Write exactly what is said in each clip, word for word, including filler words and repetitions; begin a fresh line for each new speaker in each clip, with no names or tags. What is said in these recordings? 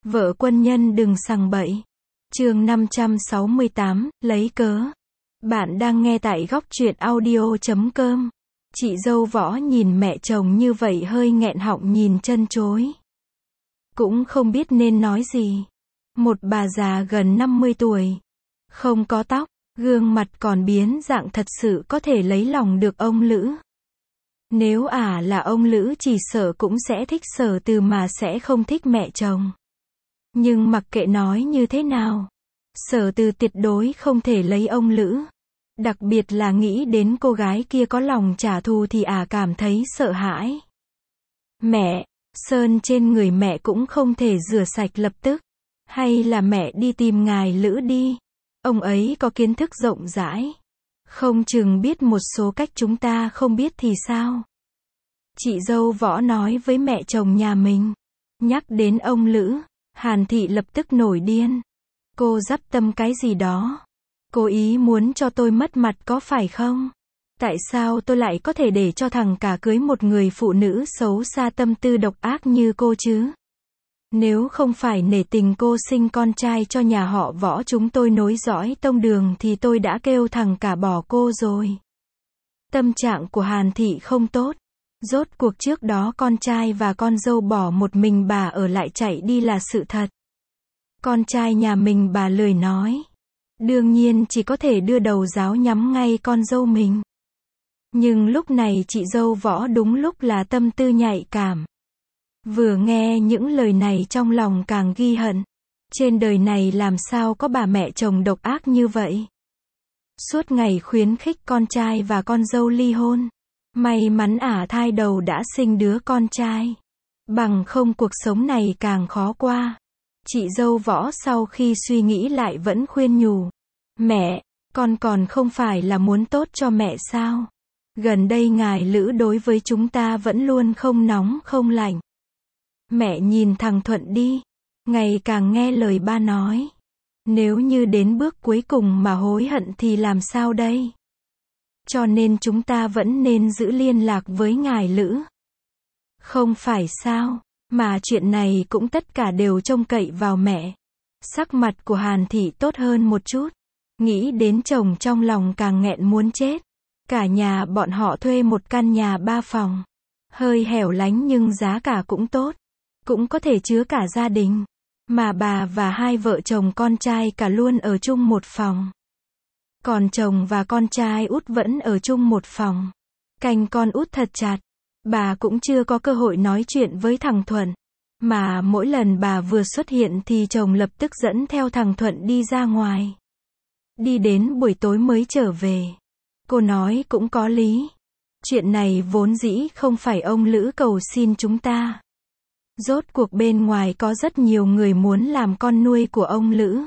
Vợ quân nhân đừng sằng bậy. Chương năm trăm sáu mươi tám, lấy cớ. Bạn đang nghe tại góc truyện audio chấm com. Chị dâu Võ nhìn mẹ chồng như vậy hơi nghẹn họng nhìn chân chối. Cũng không biết nên nói gì. Một bà già gần năm mươi tuổi. Không có tóc, gương mặt còn biến dạng thật sự có thể lấy lòng được ông Lữ. Nếu ả à là ông Lữ chỉ sợ cũng sẽ thích Sở Từ mà sẽ không thích mẹ chồng. Nhưng mặc kệ nói như thế nào, Sở Từ tuyệt đối không thể lấy ông Lữ. Đặc biệt là nghĩ đến cô gái kia có lòng trả thù thì ả à cảm thấy sợ hãi. Mẹ, sơn trên người mẹ cũng không thể rửa sạch lập tức. Hay là mẹ đi tìm ngài Lữ đi. Ông ấy có kiến thức rộng rãi. Không chừng biết một số cách chúng ta không biết thì sao. Chị dâu Võ nói với mẹ chồng nhà mình. Nhắc đến ông Lữ, Hàn Thị lập tức nổi điên. Cô dắp tâm cái gì đó. Cố ý muốn cho tôi mất mặt có phải không? Tại sao tôi lại có thể để cho thằng cả cưới một người phụ nữ xấu xa tâm tư độc ác như cô chứ? Nếu không phải nể tình cô sinh con trai cho nhà họ Võ chúng tôi nối dõi tông đường thì tôi đã kêu thằng cả bỏ cô rồi. Tâm trạng của Hàn Thị không tốt. Rốt cuộc trước đó con trai và con dâu bỏ một mình bà ở lại chạy đi là sự thật. Con trai nhà mình bà lười nói. Đương nhiên chỉ có thể đưa đầu giáo nhắm ngay con dâu mình. Nhưng lúc này chị dâu Võ đúng lúc là tâm tư nhạy cảm. Vừa nghe những lời này trong lòng càng ghi hận. Trên đời này làm sao có bà mẹ chồng độc ác như vậy. Suốt ngày khuyến khích con trai và con dâu ly hôn. May mắn ả thai đầu đã sinh đứa con trai. Bằng không cuộc sống này càng khó qua. Chị dâu Võ sau khi suy nghĩ lại vẫn khuyên nhủ. Mẹ, con còn không phải là muốn tốt cho mẹ sao? Gần đây ngài Lữ đối với chúng ta vẫn luôn không nóng không lạnh. Mẹ nhìn thằng Thuận đi. Ngày càng nghe lời ba nói. Nếu như đến bước cuối cùng mà hối hận thì làm sao đây? Cho nên chúng ta vẫn nên giữ liên lạc với ngài Lữ. Không phải sao, mà chuyện này cũng tất cả đều trông cậy vào mẹ. Sắc mặt của Hàn Thị tốt hơn một chút. Nghĩ đến chồng trong lòng càng nghẹn muốn chết. Cả nhà bọn họ thuê một căn nhà ba phòng. Hơi hẻo lánh nhưng giá cả cũng tốt. Cũng có thể chứa cả gia đình. Mà bà và hai vợ chồng con trai cả luôn ở chung một phòng. Còn chồng và con trai út vẫn ở chung một phòng. Canh con út thật chặt. Bà cũng chưa có cơ hội nói chuyện với thằng Thuận. Mà mỗi lần bà vừa xuất hiện thì chồng lập tức dẫn theo thằng Thuận đi ra ngoài. Đi đến buổi tối mới trở về. Cô nói cũng có lý. Chuyện này vốn dĩ không phải ông Lữ cầu xin chúng ta. Rốt cuộc bên ngoài có rất nhiều người muốn làm con nuôi của ông Lữ.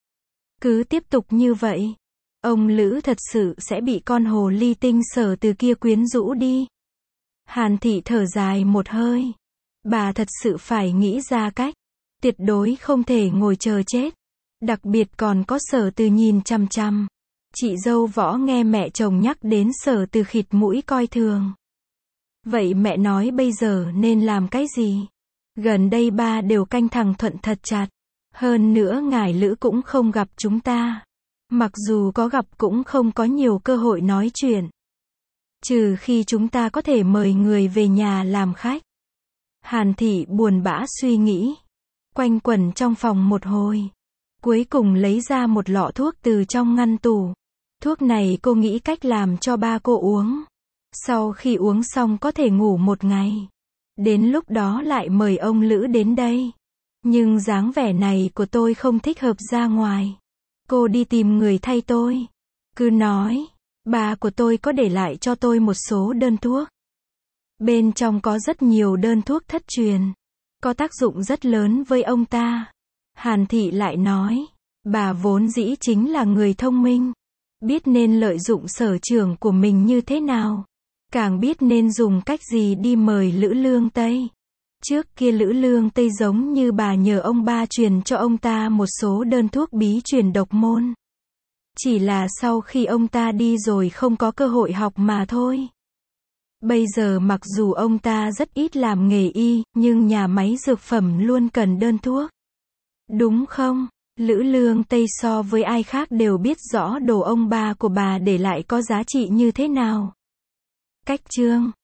Cứ tiếp tục như vậy, ông Lữ thật sự sẽ bị con hồ ly tinh Sở Từ kia quyến rũ đi. Hàn Thị thở dài một hơi. Bà thật sự phải nghĩ ra cách. Tuyệt đối không thể ngồi chờ chết. Đặc biệt còn có Sở Từ nhìn chằm chằm. Chị dâu Võ nghe mẹ chồng nhắc đến Sở Từ khịt mũi coi thường. Vậy mẹ nói bây giờ nên làm cái gì? Gần đây ba đều canh thằng Thuận thật chặt. Hơn nữa ngài Lữ cũng không gặp chúng ta. Mặc dù có gặp cũng không có nhiều cơ hội nói chuyện. Trừ khi chúng ta có thể mời người về nhà làm khách. Hàn Thị buồn bã suy nghĩ. Quanh quẩn trong phòng một hồi. Cuối cùng lấy ra một lọ thuốc từ trong ngăn tủ. Thuốc này cô nghĩ cách làm cho ba cô uống. Sau khi uống xong có thể ngủ một ngày. Đến lúc đó lại mời ông Lữ đến đây. Nhưng dáng vẻ này của tôi không thích hợp ra ngoài. Cô đi tìm người thay tôi. Cứ nói, bà của tôi có để lại cho tôi một số đơn thuốc. Bên trong có rất nhiều đơn thuốc thất truyền. Có tác dụng rất lớn với ông ta. Hàn Thị lại nói, bà vốn dĩ chính là người thông minh. Biết nên lợi dụng sở trường của mình như thế nào. Càng biết nên dùng cách gì đi mời Lữ Lương Tây. Trước kia Lữ Lương Tây giống như bà nhờ ông ba truyền cho ông ta một số đơn thuốc bí truyền độc môn. Chỉ là sau khi ông ta đi rồi không có cơ hội học mà thôi. Bây giờ mặc dù ông ta rất ít làm nghề y, nhưng nhà máy dược phẩm luôn cần đơn thuốc. đúng không? Lữ Lương Tây so với ai khác đều biết rõ đồ ông bà của bà để lại có giá trị như thế nào. Cách chương